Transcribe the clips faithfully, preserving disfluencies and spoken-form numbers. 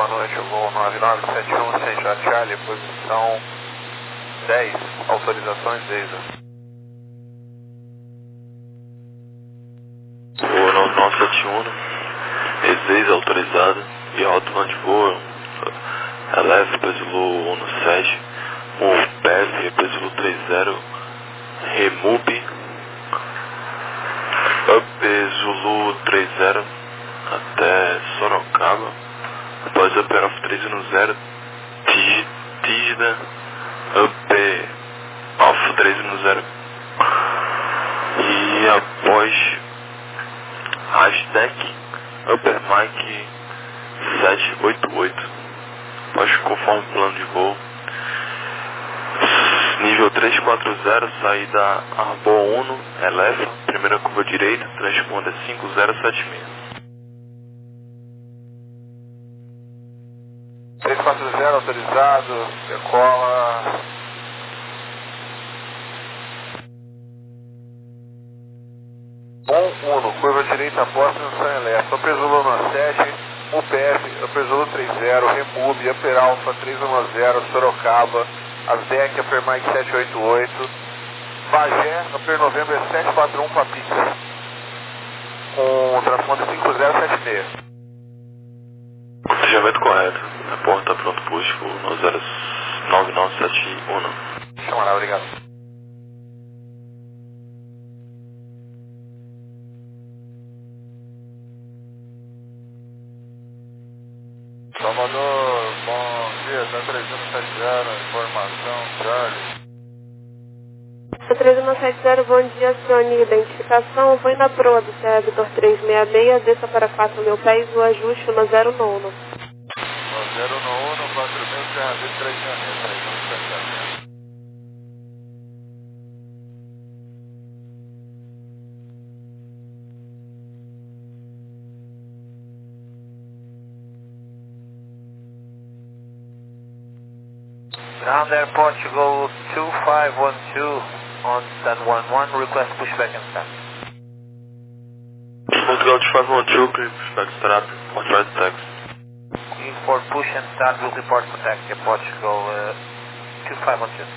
boa noite, voo nove nove sete um, Central Charlie, posição dez, autorizações Deisa. Voo nove nove sete um, E seis autorizado, e alto de voo, L F, peso Zulu sete, um P F, peso Zulu trinta, Remube, Up Zulu trinta, até Sorocaba, após Upper of três zero, Tisda, Up Off três zero, e após hashtag Upper Mike sete oito oito, após conforme plano de voo, nível trezentos e quarenta, saída Arbor um, L F, primeira curva direita, transponder cinco zero sete seis. trezentos e quarenta, autorizado, decola. um um, curva direita após transição elétrica, Upper Zulu sete, U P F, Upper Zulu trinta, Remove, Upper Alpha três um zero, Sorocaba, Aztec, Upper Mike sete oito oito, Bagé, Upper November sete quatro um, Papica, com transponder cinco zero sete seis. Planejamento correto. Reporta pronto público no zero nove nove sete um. Chamará, obrigado. Salvador, bom dia, tá três um sete zero, informação, Charlie. três um sete zero, bom dia, acione identificação, vou na proa do C E Vitor trezentos e sessenta e seis, desça para quatro mil pés, o ajuste no zero nono. No zero nono, quatro mil, C R B três seis seis, três um sete zero. Ground Air Portugal two five one two on stand one one, request pushback and start. Portugal two five one two, pushback start, authorized taxi. For push and start, will report for taxi, Portugal uh, two five one two.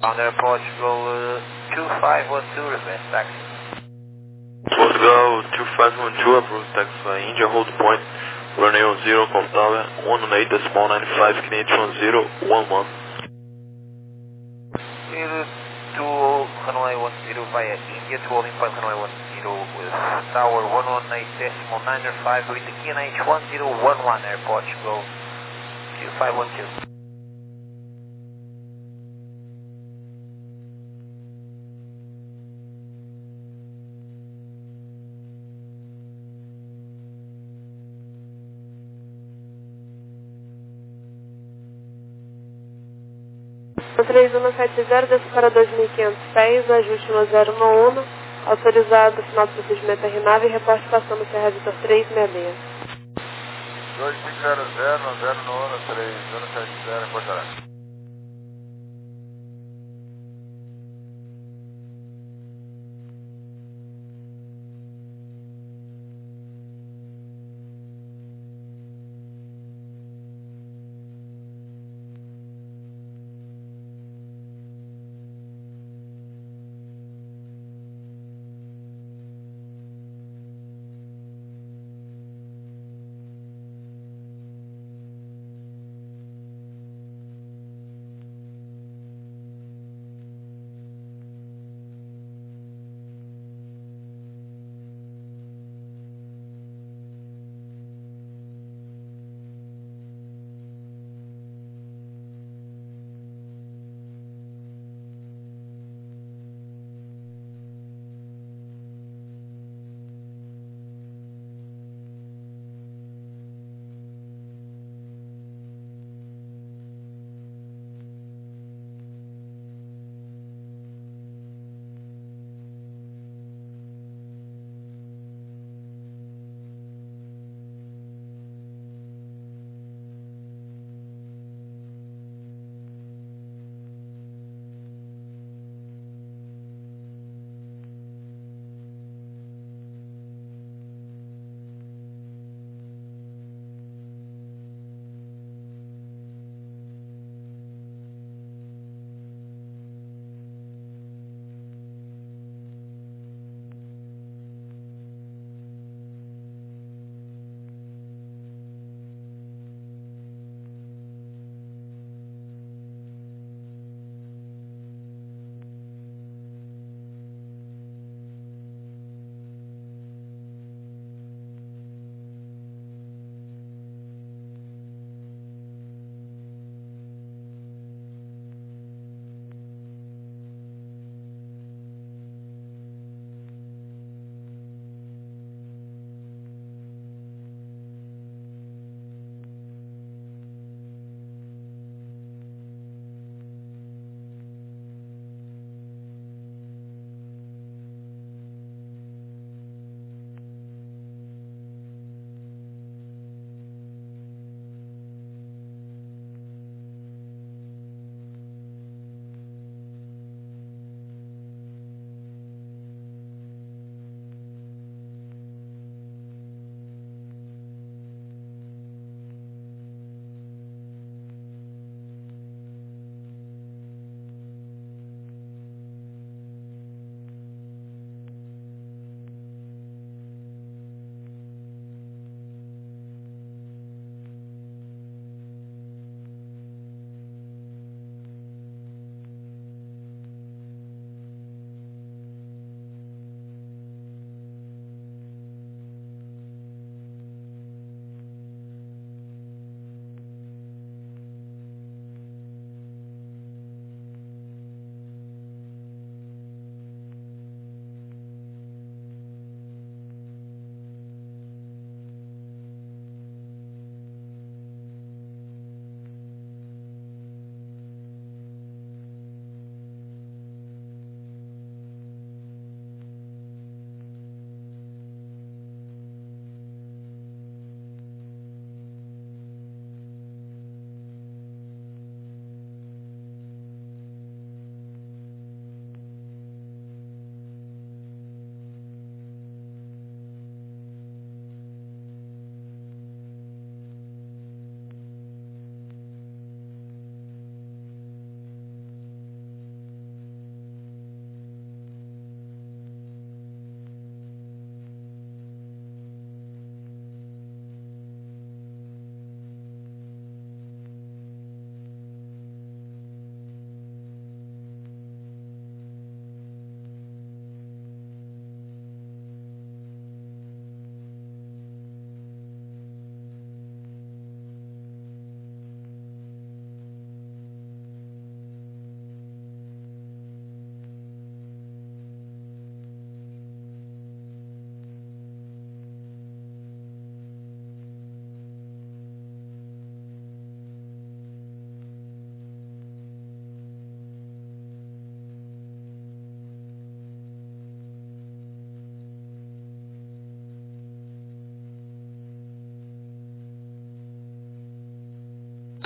Southbound Air Portugal uh, two five one two, request taxi. Portugal two five one two, approved taxi by India, hold point, runway one zero, com tower, one one eight, decimal nine five, Canadian one zero one one. Zero to runway one zero via India to holding point runway one zero with tower one one eight decimal nine five with the K N H one zero one one Air Portugal two five one two. três um sete zero, desce para dois mil e quinhentos pés, ajuste no zero um um, autorizado, final do procedimento R nove e reporte passando Serra Vitor três seis seis. dois cinco zero zero, zero nove, três zero sete zero, Porto Alegre.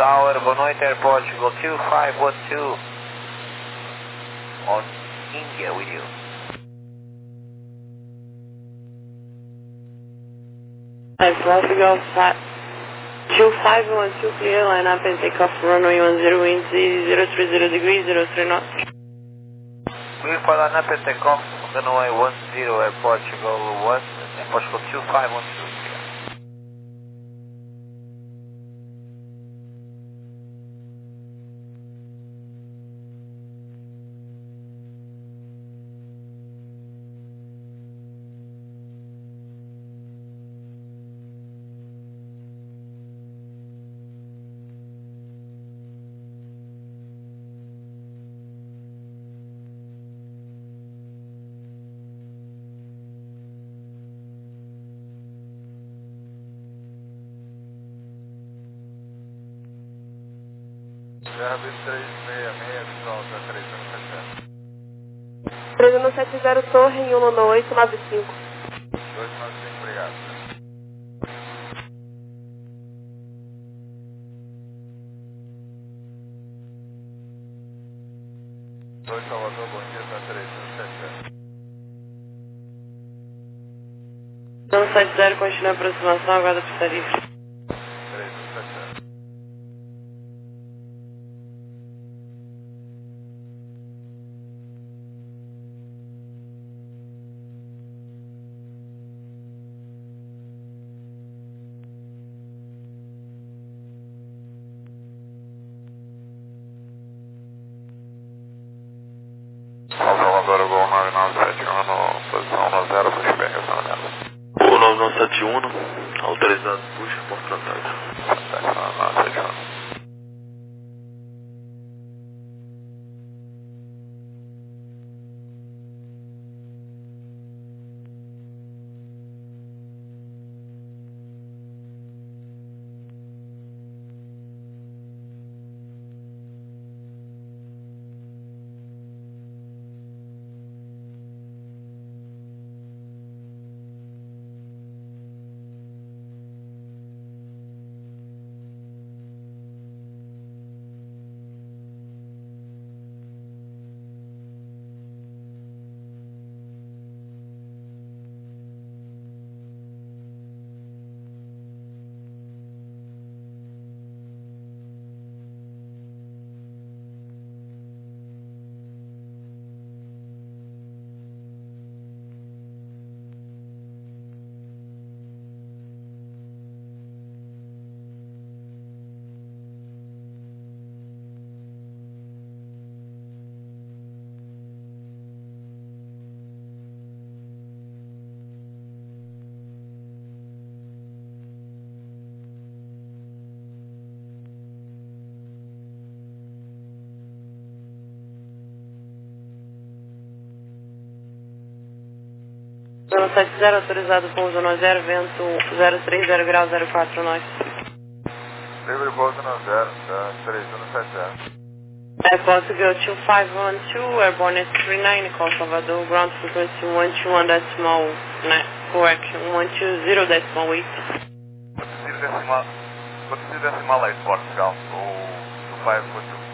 Tower, boa noite, Airport, go two five one two on India with you. Alright, Traffic Golf two five one two clear, line up and take off runway one zero, wind zero three zero degrees, zero three knots. Clear for line up and take off runway one zero, Airport, go one, Airport, go two five one two. Jarvis três seis seis, solta três um sete zero. três um sete zero, torre em um nove oito nove cinco. dois nove cinco, obrigado. dois Salvador, bom dia, tá três um sete zero. um sete zero, continua a aproximação, aguarda pista livre. três um sete zero. Salvador, Gol nove nove sete um, posição no zero, puxa bem, relacionamento. O nove nove sete um, autorizado, puxa, porta contato. Contato nove nove sete um. zero sete zero, autorizado pouso no zero, vento zero três zero graus, zero quatro nós. Livre pouso no zero, tá três um sete zero. Airport to go two five one two, airborne at three nine, call Salvador, ground frequency one two one decimal, net, correction, one two zero decimal eight. Preciso decimal, preciso decimal aí, Portugal, o two five one two.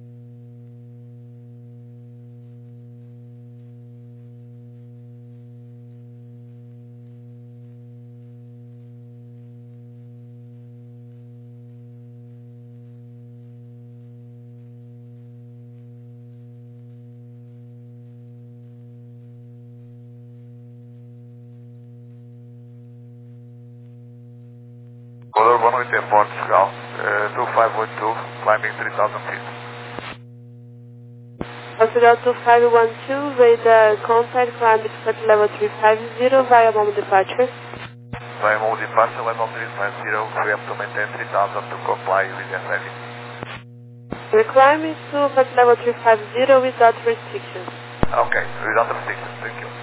Color boa noite, Portugal, uh, two five one two, climbing three thousand feet. Portugal two five one two, radar contact, climb to level three five zero, via bomb departure. Via mode departure, level three five zero, we have to maintain three thousand to comply with the F I D. We're climbing to flight level three five zero without restrictions. Okay, without restrictions, thank you.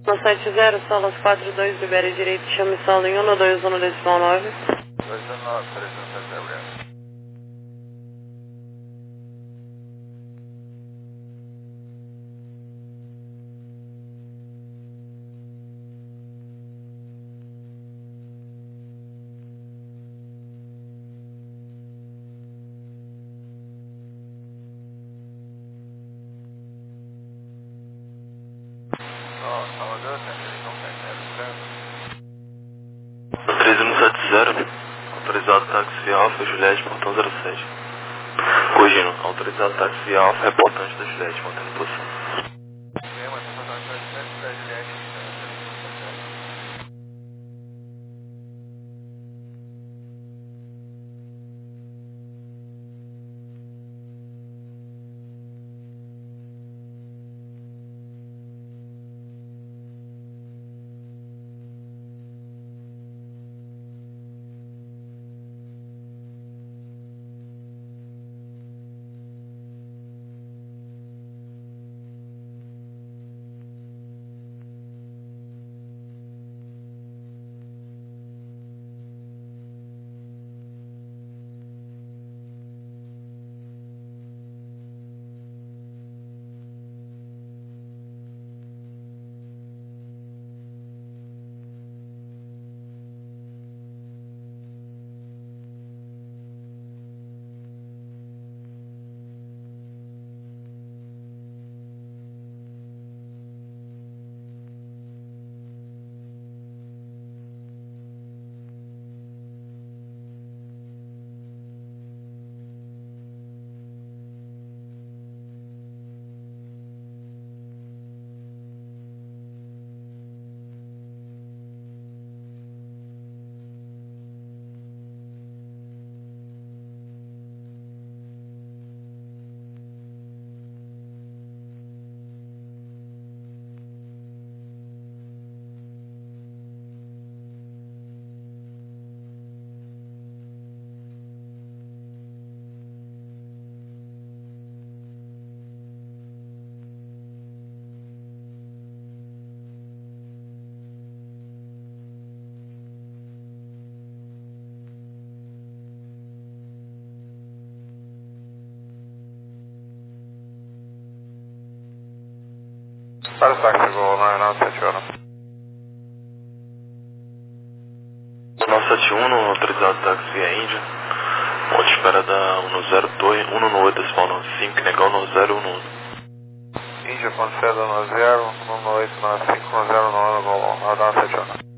No sete zero, Solas quatro dois, libere direito, chame solo em um dois um decimal nove. dois um nove, três um sete zero, obrigado. Salvador, centro sete zero, três um sete zero, autorizado táxi Alfa, Juliette, portão zero sete. Corrigindo, autorizado táxi Alfa, reportante da Juliette, mantendo posição. Tema, informação de da Juliette. Para o táxi, vou nove nove sete um. nove sete um, autorizado táxi via Índia. Ponte espera da um zero dois, um oito, decimal nove cinco, negão um zero um. Índia, ponte espera um zero, um oito nove cinco, um zero nove, nove nove sete um.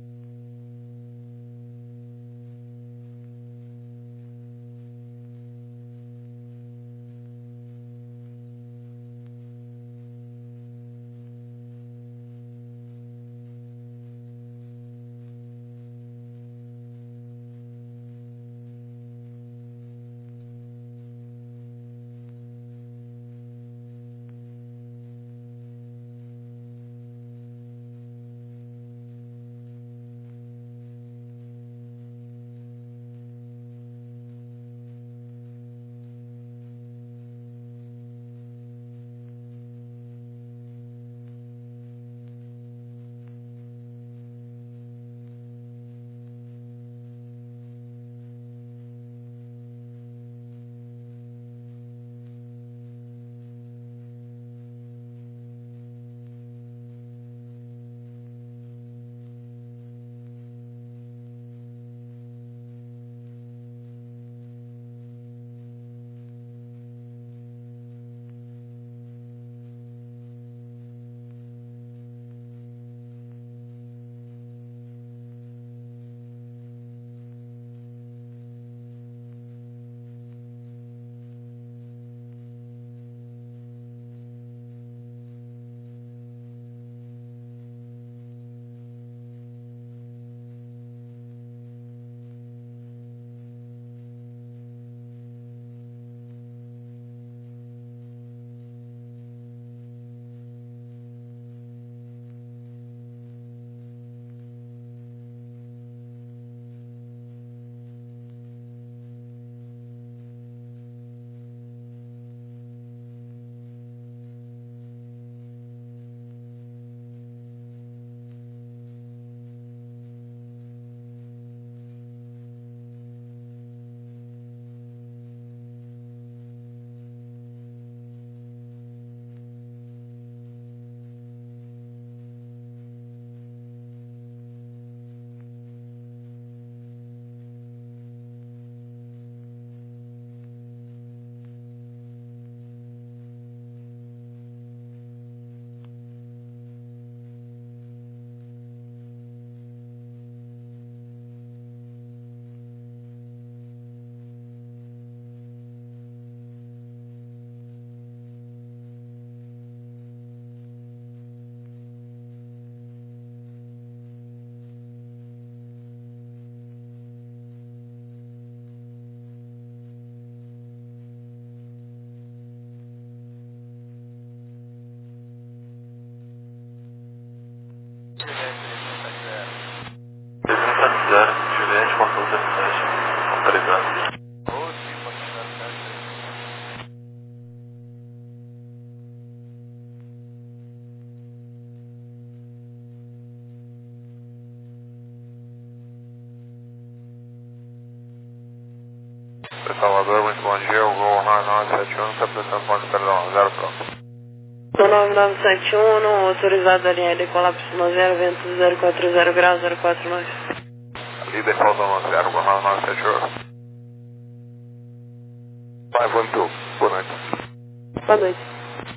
Bom dia, o Gol nove nove sete um está prestando ponto, perdão, zero troca. Gol nove nove sete um, autorizado a linha de colapso no zero, vento zero quatro zero graus, zero quatro nove. Líder falta no zero, Gol nove nove sete um. cinco um dois, boa noite. Boa noite.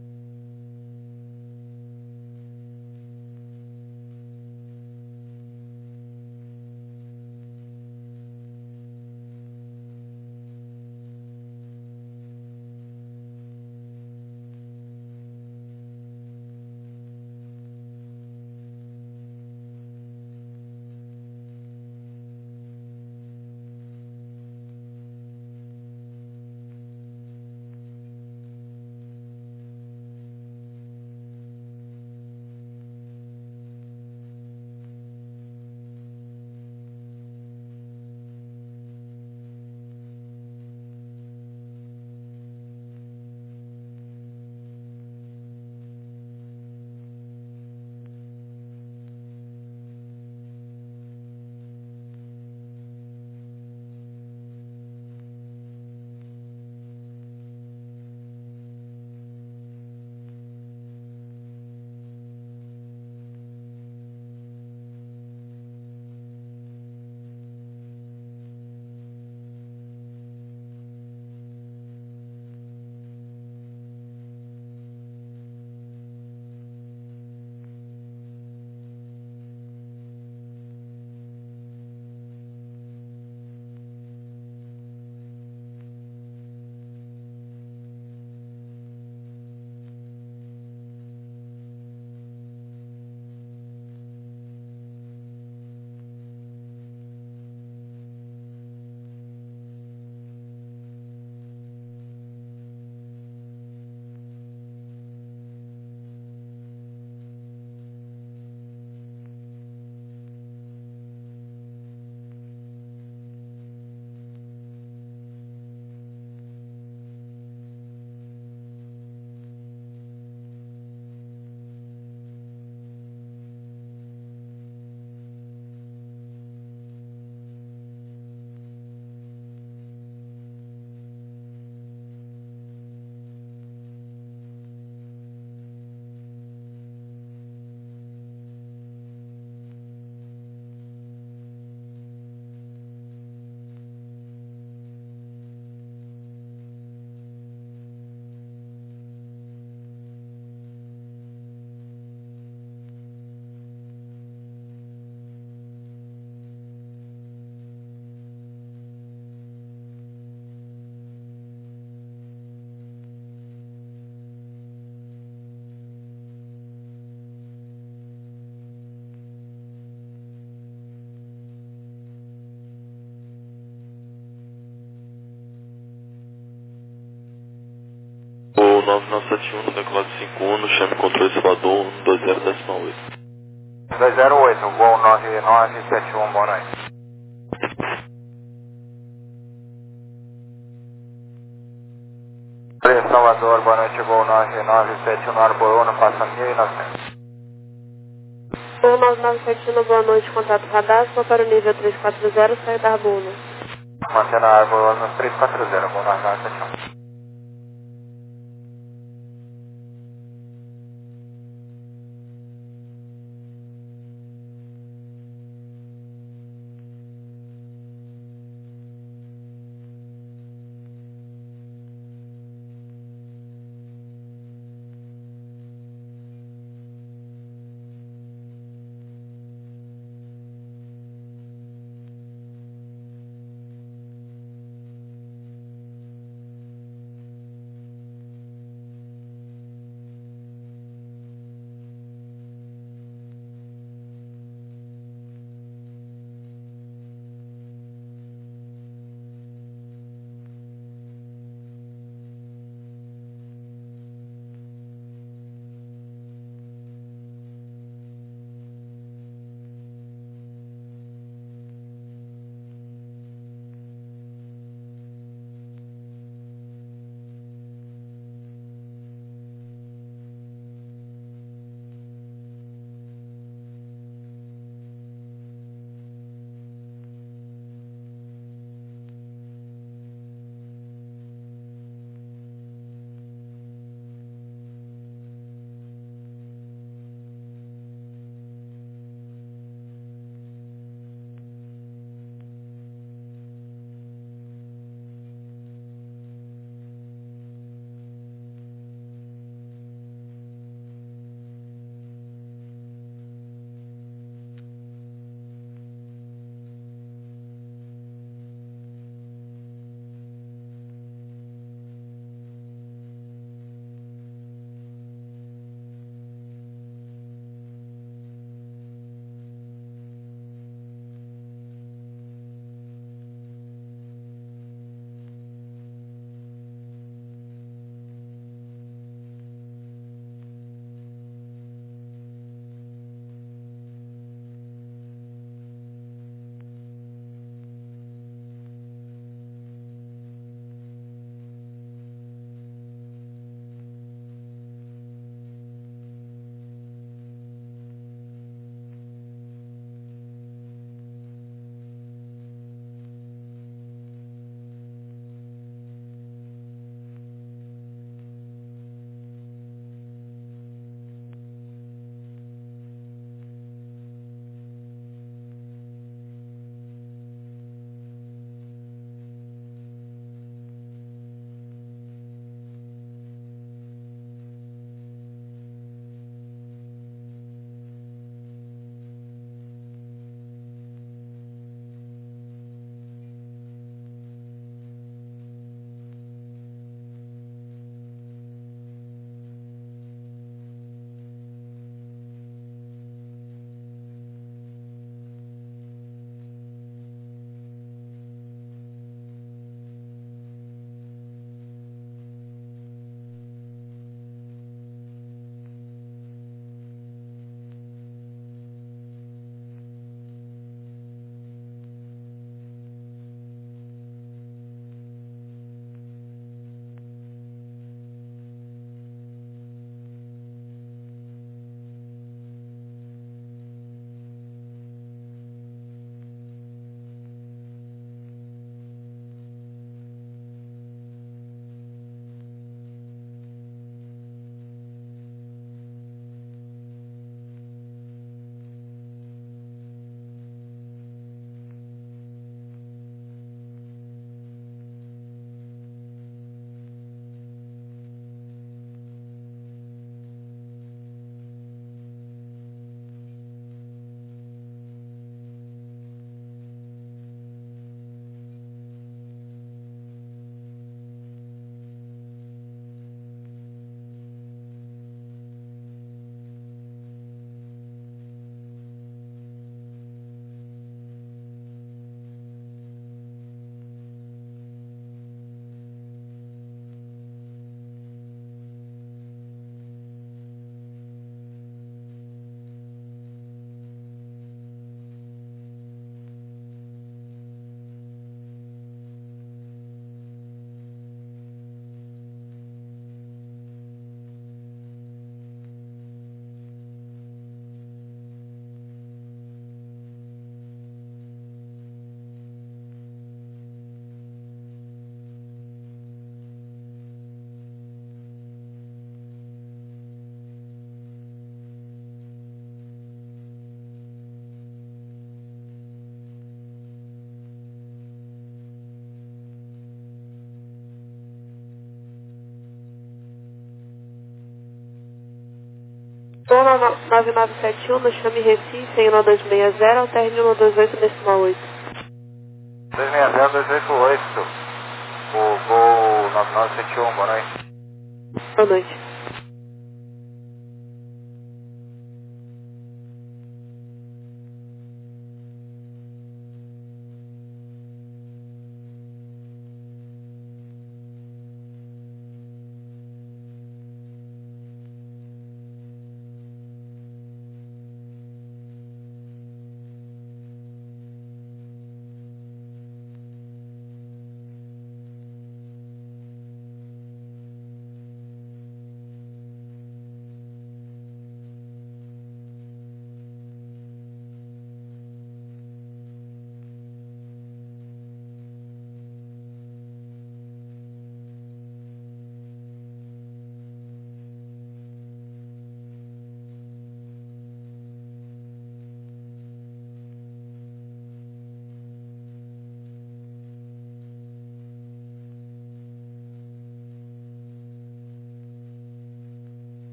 O nove nove sete um, decolado cinco um, no chame controle Salvador, um dois zero decimal oito. dois zero oito, Gol nove nove sete um, boa noite. Salvador, boa noite, Gol nove nove sete um, no Arbor Uno, passa mil e novecentos. Gol nove nove sete um, boa noite, contato radar, só para o nível três quatro zero, saída da Arbor Uno. Mantendo a Arbor Uno três quatro zero, Gol nove nove sete um. Gol nove nove sete um, no Chame Recife, em um dois seis zero, ao término um dois oito decimal oito. dois seis zero, dois oito oito. O gol nove nove sete um, boa noite. Boa noite.